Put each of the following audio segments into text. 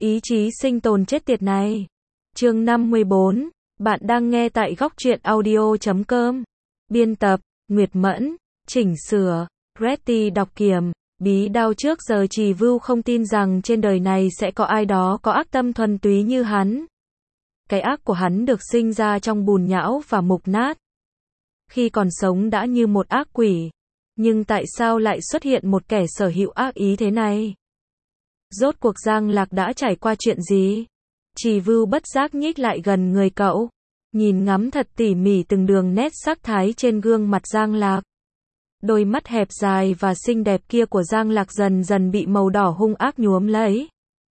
ý chí sinh tồn chết tiệt này. Chương 54, bạn đang nghe tại góc truyện audio.com. Biên tập, Nguyệt Mẫn, chỉnh sửa, Retty đọc kiềm, bí đao trước giờ Trì Vưu không tin rằng trên đời này sẽ có ai đó có ác tâm thuần túy như hắn. Cái ác của hắn được sinh ra trong bùn nhão và mục nát. Khi còn sống đã như một ác quỷ, nhưng tại sao lại xuất hiện một kẻ sở hữu ác ý thế này? Rốt cuộc Giang Lạc đã trải qua chuyện gì? Trì Vưu bất giác nhích lại gần người cậu, nhìn ngắm thật tỉ mỉ từng đường nét sắc thái trên gương mặt Giang Lạc. Đôi mắt hẹp dài và xinh đẹp kia của Giang Lạc dần dần bị màu đỏ hung ác nhuốm lấy.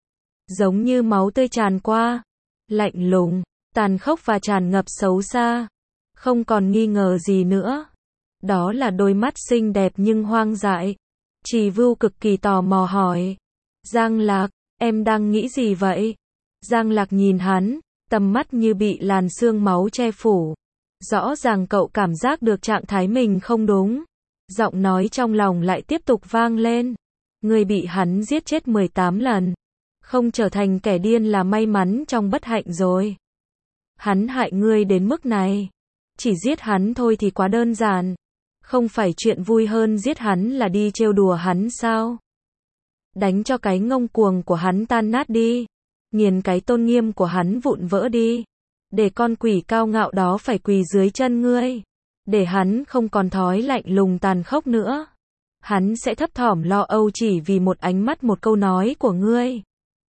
Giống như máu tươi tràn qua, lạnh lùng, tàn khốc và tràn ngập xấu xa. Không còn nghi ngờ gì nữa. Đó là đôi mắt xinh đẹp nhưng hoang dại. Trì Vưu cực kỳ tò mò hỏi. Giang Lạc, em đang nghĩ gì vậy? Giang Lạc nhìn hắn, tầm mắt như bị làn sương máu che phủ. Rõ ràng cậu cảm giác được trạng thái mình không đúng. Giọng nói trong lòng lại tiếp tục vang lên. Người bị hắn giết chết 18 lần. Không trở thành kẻ điên là may mắn trong bất hạnh rồi. Hắn hại ngươi đến mức này. Chỉ giết hắn thôi thì quá đơn giản. Không phải chuyện vui hơn giết hắn là đi trêu đùa hắn sao? Đánh cho cái ngông cuồng của hắn tan nát đi. Nghiền cái tôn nghiêm của hắn vụn vỡ đi. Để con quỷ cao ngạo đó phải quỳ dưới chân ngươi. Để hắn không còn thói lạnh lùng tàn khốc nữa. Hắn sẽ thấp thỏm lo âu chỉ vì một ánh mắt một câu nói của ngươi.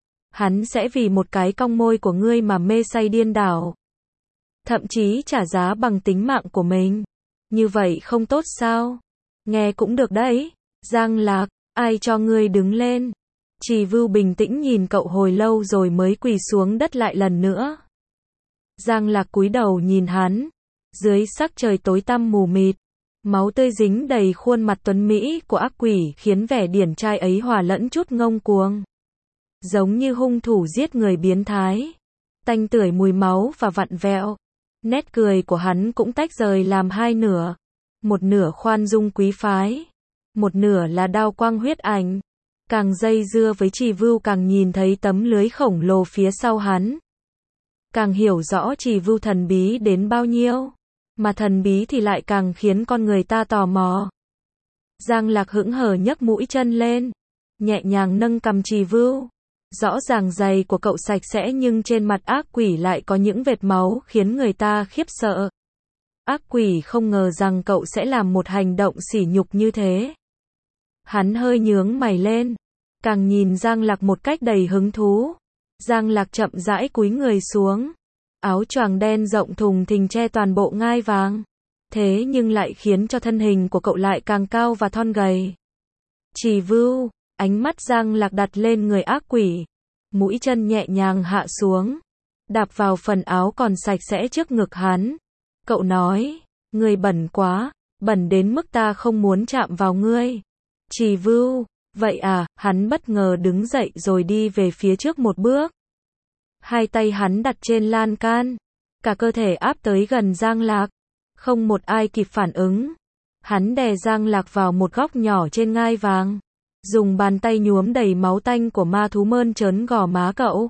Hắn sẽ vì một cái cong môi của ngươi mà mê say điên đảo. Thậm chí trả giá bằng tính mạng của mình. Như vậy không tốt sao? Nghe cũng được đấy. Giang Lạc, ai cho ngươi đứng lên? Trì Vưu bình tĩnh nhìn cậu hồi lâu rồi mới quỳ xuống đất lại lần nữa. Giang Lạc cúi đầu nhìn hắn. Dưới sắc trời tối tăm mù mịt, máu tươi dính đầy khuôn mặt tuấn mỹ của ác quỷ khiến vẻ điển trai ấy hòa lẫn chút ngông cuồng. Giống như hung thủ giết người biến thái. Tanh tưởi mùi máu và vặn vẹo. Nét cười của hắn cũng tách rời làm hai nửa. Một nửa khoan dung quý phái. Một nửa là đao quang huyết ảnh. Càng dây dưa với Trì Vưu càng nhìn thấy tấm lưới khổng lồ phía sau hắn. Càng hiểu rõ Trì Vưu thần bí đến bao nhiêu. Mà thần bí thì lại càng khiến con người ta tò mò. Giang Lạc hững hờ nhấc mũi chân lên. Nhẹ nhàng nâng cằm Trì Vưu. Rõ ràng giày của cậu sạch sẽ nhưng trên mặt ác quỷ lại có những vệt máu khiến người ta khiếp sợ. Ác quỷ không ngờ rằng cậu sẽ làm một hành động sỉ nhục như thế. Hắn hơi nhướng mày lên. Càng nhìn Giang Lạc một cách đầy hứng thú. Giang Lạc chậm rãi cúi người xuống. Áo choàng đen rộng thùng thình che toàn bộ ngai vàng. Thế nhưng lại khiến cho thân hình của cậu lại càng cao và thon gầy. Trì Vưu, ánh mắt Giang Lạc đặt lên người ác quỷ. Mũi chân nhẹ nhàng hạ xuống. Đạp vào phần áo còn sạch sẽ trước ngực hắn. Cậu nói, ngươi bẩn quá, bẩn đến mức ta không muốn chạm vào ngươi. Trì Vưu, vậy à, hắn bất ngờ đứng dậy rồi đi về phía trước một bước. Hai tay hắn đặt trên lan can. Cả cơ thể áp tới gần Giang Lạc. Không một ai kịp phản ứng. Hắn đè Giang Lạc vào một góc nhỏ trên ngai vàng. Dùng bàn tay nhuốm đầy máu tanh của ma thú mơn trớn gò má cậu.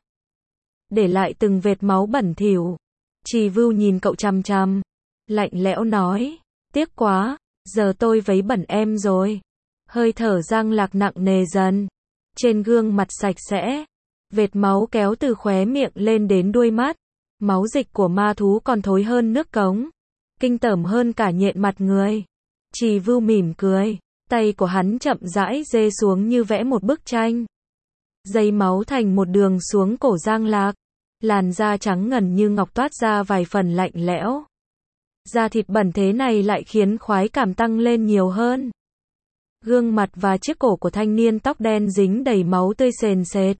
Để lại từng vệt máu bẩn thỉu. Trì Vưu nhìn cậu chằm chằm. Lạnh lẽo nói. Tiếc quá, giờ tôi vấy bẩn em rồi. Hơi thở Giang Lạc nặng nề dần. Trên gương mặt sạch sẽ. Vệt máu kéo từ khóe miệng lên đến đuôi mắt. Máu dịch của ma thú còn thối hơn nước cống. Kinh tởm hơn cả nhện mặt người. Trì Vưu mỉm cười. Tay của hắn chậm rãi rê xuống như vẽ một bức tranh. Dây máu thành một đường xuống cổ Giang Lạc. Làn da trắng ngần như ngọc toát ra vài phần lạnh lẽo. Da thịt bẩn thế này lại khiến khoái cảm tăng lên nhiều hơn. Gương mặt và chiếc cổ của thanh niên tóc đen dính đầy máu tươi sền sệt.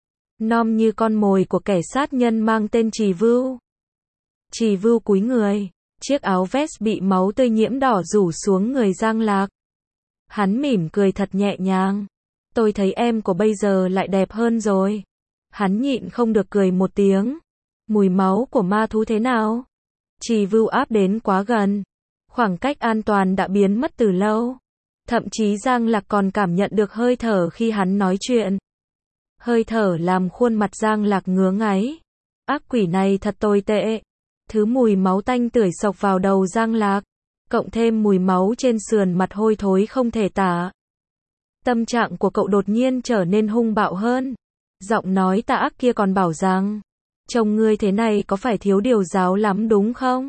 Nom như con mồi của kẻ sát nhân mang tên Trì Vưu. Trì Vưu cúi người. Chiếc áo vest bị máu tươi nhiễm đỏ rủ xuống người Giang Lạc. Hắn mỉm cười thật nhẹ nhàng. Tôi thấy em của bây giờ lại đẹp hơn rồi. Hắn nhịn không được cười một tiếng. Mùi máu của ma thú thế nào? Trì Vưu áp đến quá gần. Khoảng cách an toàn đã biến mất từ lâu. Thậm chí Giang Lạc còn cảm nhận được hơi thở khi hắn nói chuyện. Hơi thở làm khuôn mặt Giang Lạc ngứa ngáy. Ác quỷ này thật tồi tệ. Thứ mùi máu tanh tưởi xộc vào đầu Giang Lạc, cộng thêm mùi máu trên sườn mặt hôi thối không thể tả. Tâm trạng của cậu đột nhiên trở nên hung bạo hơn. Giọng nói tà ác kia còn bảo rằng, trông ngươi thế này có phải thiếu điều giáo lắm đúng không?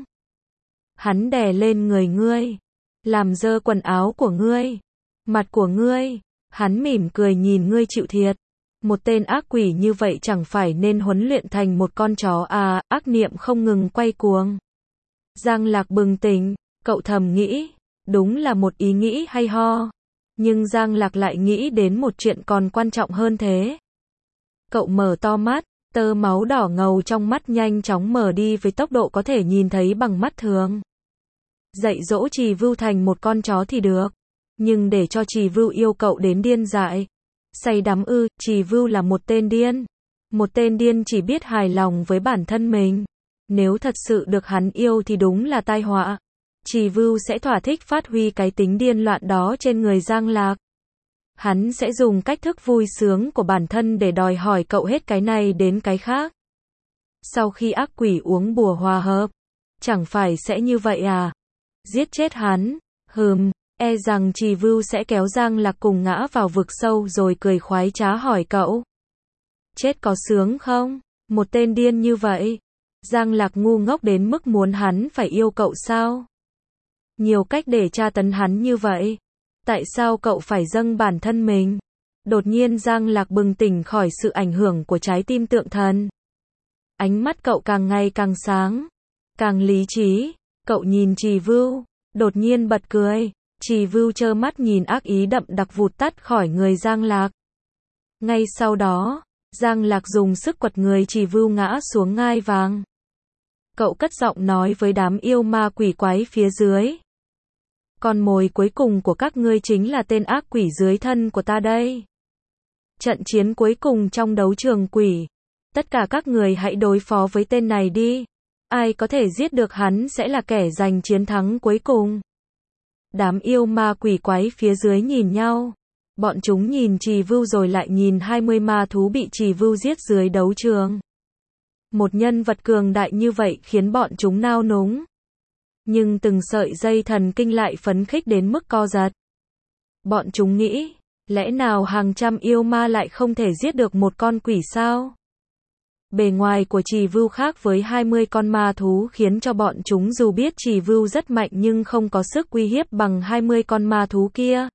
Hắn đè lên người ngươi, làm dơ quần áo của ngươi, mặt của ngươi. Hắn mỉm cười nhìn ngươi chịu thiệt. Một tên ác quỷ như vậy chẳng phải nên huấn luyện thành một con chó à? Ác niệm không ngừng quay cuồng. Giang Lạc bừng tỉnh, cậu thầm nghĩ, đúng là một ý nghĩ hay ho. Nhưng Giang Lạc lại nghĩ đến một chuyện còn quan trọng hơn thế. Cậu mở to mắt, tơ máu đỏ ngầu trong mắt nhanh chóng mở đi với tốc độ có thể nhìn thấy bằng mắt thường. Dạy dỗ Trì Vưu thành một con chó thì được, nhưng để cho Trì Vưu yêu cậu đến điên dại. Say đắm ư? Trì Vưu là một tên điên. Một tên điên chỉ biết hài lòng với bản thân mình. Nếu thật sự được hắn yêu thì đúng là tai họa. Trì Vưu sẽ thỏa thích phát huy cái tính điên loạn đó trên người Giang Lạc. Hắn sẽ dùng cách thức vui sướng của bản thân để đòi hỏi cậu hết cái này đến cái khác. Sau khi ác quỷ uống bùa hòa hợp, chẳng phải sẽ như vậy à? Giết chết hắn, e rằng Trì Vưu sẽ kéo Giang Lạc cùng ngã vào vực sâu rồi cười khoái trá hỏi cậu. Chết có sướng không? Một tên điên như vậy. Giang Lạc ngu ngốc đến mức muốn hắn phải yêu cậu sao? Nhiều cách để tra tấn hắn như vậy. Tại sao cậu phải dâng bản thân mình? Đột nhiên Giang Lạc bừng tỉnh khỏi sự ảnh hưởng của trái tim tượng thần. Ánh mắt cậu càng ngày càng sáng, càng lý trí. Cậu nhìn Trì Vưu, đột nhiên bật cười. Trì Vưu trơ mắt nhìn ác ý đậm đặc vụt tắt khỏi người Giang Lạc. Ngay sau đó, Giang Lạc dùng sức quật người Trì Vưu ngã xuống ngai vàng. Cậu cất giọng nói với đám yêu ma quỷ quái phía dưới. Con mồi cuối cùng của các ngươi chính là tên ác quỷ dưới thân của ta đây. Trận chiến cuối cùng trong đấu trường quỷ. Tất cả các người hãy đối phó với tên này đi. Ai có thể giết được hắn sẽ là kẻ giành chiến thắng cuối cùng. Đám yêu ma quỷ quái phía dưới nhìn nhau. Bọn chúng nhìn Trì Vưu rồi lại nhìn 20 ma thú bị Trì Vưu giết dưới đấu trường. Một nhân vật cường đại như vậy khiến bọn chúng nao núng. Nhưng từng sợi dây thần kinh lại phấn khích đến mức co giật. Bọn chúng nghĩ, lẽ nào hàng trăm yêu ma lại không thể giết được một con quỷ sao? Bề ngoài của Trì Vưu khác với 20 con ma thú khiến cho bọn chúng dù biết Trì Vưu rất mạnh nhưng không có sức uy hiếp bằng 20 con ma thú kia.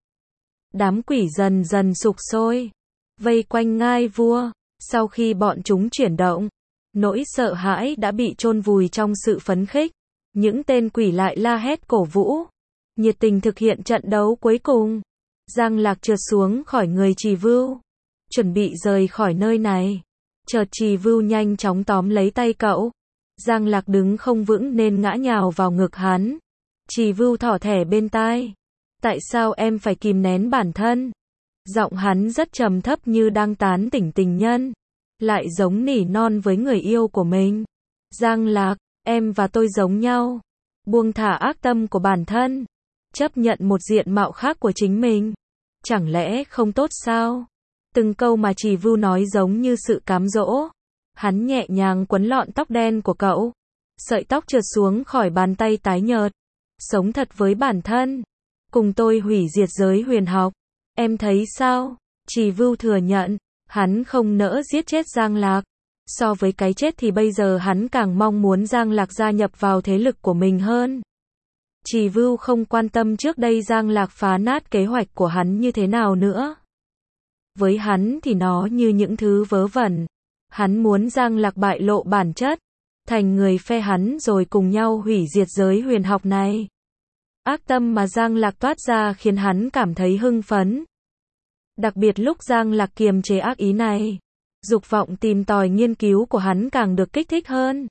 Đám quỷ dần dần sục sôi, vây quanh ngai vua. Sau khi bọn chúng chuyển động, nỗi sợ hãi đã bị chôn vùi trong sự phấn khích. Những tên quỷ lại la hét cổ vũ, nhiệt tình thực hiện trận đấu cuối cùng. Giang Lạc trượt xuống khỏi người Trì Vưu, chuẩn bị rời khỏi nơi này. Chợt Trì Vưu nhanh chóng tóm lấy tay cậu. Giang Lạc đứng không vững nên ngã nhào vào ngực hắn. Trì Vưu thỏ thẻ bên tai. Tại sao em phải kìm nén bản thân? Giọng hắn rất trầm thấp như đang tán tỉnh tình nhân, lại giống nỉ non với người yêu của mình. Giang Lạc, em và tôi giống nhau. Buông thả ác tâm của bản thân, chấp nhận một diện mạo khác của chính mình. Chẳng lẽ không tốt sao? Từng câu mà Trì Vưu nói giống như sự cám dỗ. Hắn nhẹ nhàng quấn lọn tóc đen của cậu. Sợi tóc trượt xuống khỏi bàn tay tái nhợt. Sống thật với bản thân. Cùng tôi hủy diệt giới huyền học. Em thấy sao? Trì Vưu thừa nhận, hắn không nỡ giết chết Giang Lạc. So với cái chết thì bây giờ hắn càng mong muốn Giang Lạc gia nhập vào thế lực của mình hơn. Trì Vưu không quan tâm trước đây Giang Lạc phá nát kế hoạch của hắn như thế nào nữa. Với hắn thì nó như những thứ vớ vẩn. Hắn muốn Giang Lạc bại lộ bản chất, thành người phe hắn rồi cùng nhau hủy diệt giới huyền học này. Ác tâm mà Giang Lạc toát ra khiến hắn cảm thấy hưng phấn. Đặc biệt lúc Giang Lạc kiềm chế ác ý này, dục vọng tìm tòi nghiên cứu của hắn càng được kích thích hơn.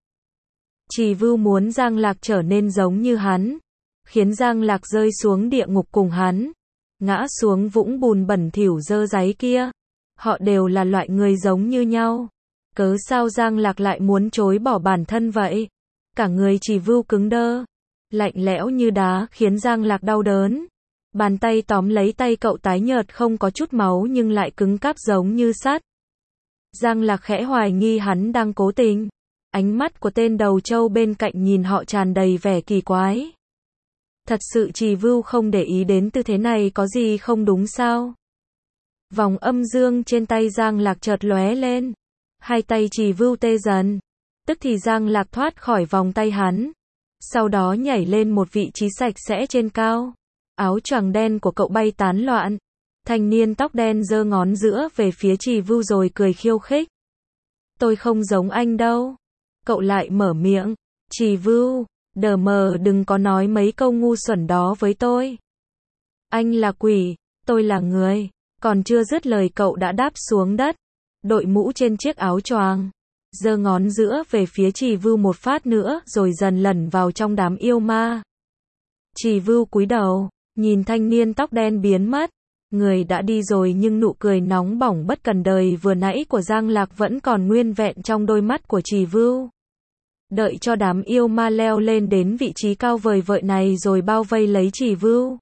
Trì Vưu muốn Giang Lạc trở nên giống như hắn, khiến Giang Lạc rơi xuống địa ngục cùng hắn, ngã xuống vũng bùn bẩn thỉu dơ dáy kia. Họ đều là loại người giống như nhau. Cớ sao Giang Lạc lại muốn chối bỏ bản thân vậy? Cả người Trì Vưu cứng đơ, lạnh lẽo như đá khiến Giang Lạc đau đớn. Bàn tay tóm lấy tay cậu tái nhợt không có chút máu nhưng lại cứng cáp giống như sắt. Giang Lạc khẽ hoài nghi hắn đang cố tình. Ánh mắt của tên đầu trâu bên cạnh nhìn họ tràn đầy vẻ kỳ quái. Thật sự Trì Vưu không để ý đến tư thế này có gì không đúng sao? Vòng âm dương trên tay Giang Lạc chợt lóe lên. Hai tay Trì Vưu tê dần. Tức thì Giang Lạc thoát khỏi vòng tay hắn. Sau đó nhảy lên một vị trí sạch sẽ trên cao. Áo choàng đen của cậu bay tán loạn. Thanh niên tóc đen giơ ngón giữa về phía Trì Vưu rồi cười khiêu khích. Tôi không giống anh đâu. Cậu lại mở miệng. Trì Vưu, đờ mờ đừng có nói mấy câu ngu xuẩn đó với tôi. Anh là quỷ, tôi là người. Còn chưa dứt lời cậu đã đáp xuống đất. Đội mũ trên chiếc áo choàng. Giơ ngón giữa về phía Trì Vưu một phát nữa rồi dần lẩn vào trong đám yêu ma. Trì Vưu cúi đầu, nhìn thanh niên tóc đen biến mất. Người đã đi rồi nhưng nụ cười nóng bỏng bất cần đời vừa nãy của Giang Lạc vẫn còn nguyên vẹn trong đôi mắt của Trì Vưu. Đợi cho đám yêu ma leo lên đến vị trí cao vời vợi này rồi bao vây lấy Trì Vưu.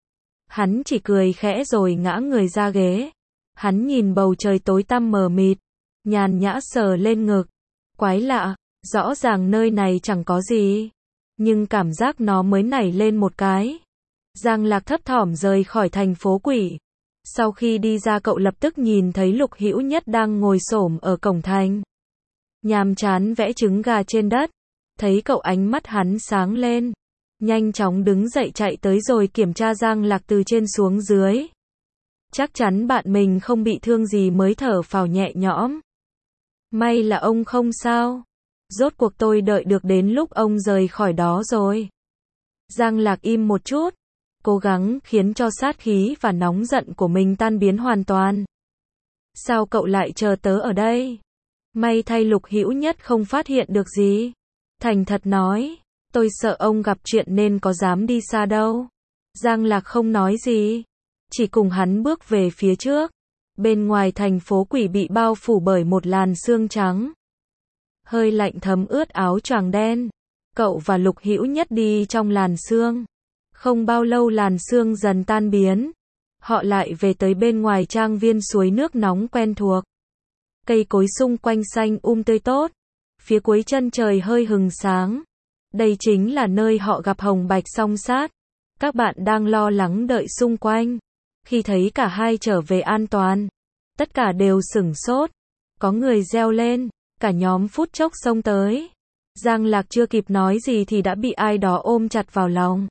Hắn chỉ cười khẽ rồi ngã người ra ghế. Hắn nhìn bầu trời tối tăm mờ mịt, nhàn nhã sờ lên ngực. Quái lạ, rõ ràng nơi này chẳng có gì, nhưng cảm giác nó mới nảy lên một cái. Giang Lạc thấp thỏm rời khỏi thành phố quỷ. Sau khi đi ra cậu lập tức nhìn thấy Lục Hữu Nhất đang ngồi xổm ở cổng thành. Nhàm chán vẽ trứng gà trên đất. Thấy cậu ánh mắt hắn sáng lên. Nhanh chóng đứng dậy chạy tới rồi kiểm tra Giang Lạc từ trên xuống dưới. Chắc chắn bạn mình không bị thương gì mới thở phào nhẹ nhõm. May là ông không sao. Rốt cuộc tôi đợi được đến lúc ông rời khỏi đó rồi. Giang Lạc im một chút. Cố gắng khiến cho sát khí và nóng giận của mình tan biến hoàn toàn. Sao cậu lại chờ tớ ở đây? May thay Lục Hữu Nhất không phát hiện được gì. Thành thật nói, tôi sợ ông gặp chuyện nên có dám đi xa đâu. Giang Lạc không nói gì, chỉ cùng hắn bước về phía trước. Bên ngoài thành phố quỷ bị bao phủ bởi một làn sương trắng. Hơi lạnh thấm ướt áo choàng đen. Cậu và Lục Hữu Nhất đi trong làn sương. Không bao lâu làn sương dần tan biến. Họ lại về tới bên ngoài trang viên suối nước nóng quen thuộc. Cây cối xung quanh xanh tươi tốt. Phía cuối chân trời hơi hừng sáng. Đây chính là nơi họ gặp Hồng Bạch Song Sát. Các bạn đang lo lắng đợi xung quanh. Khi thấy cả hai trở về an toàn, tất cả đều sửng sốt. Có người reo lên, cả nhóm phút chốc xông tới. Giang Lạc chưa kịp nói gì thì đã bị ai đó ôm chặt vào lòng.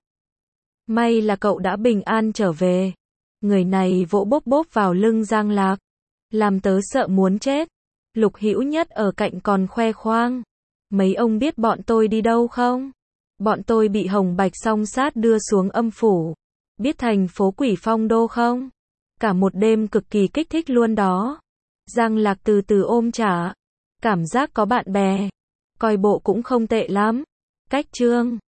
May là cậu đã bình an trở về. Người này vỗ bốp bốp vào lưng Giang Lạc. Làm tớ sợ muốn chết. Lục Hữu Nhất ở cạnh còn khoe khoang. Mấy ông biết bọn tôi đi đâu không? Bọn tôi bị Hồng Bạch Song Sát đưa xuống âm phủ. Biết thành phố quỷ Phong Đô không? Cả một đêm cực kỳ kích thích luôn đó. Giang Lạc từ từ ôm trả. Cảm giác có bạn bè. Coi bộ cũng không tệ lắm. Cách chương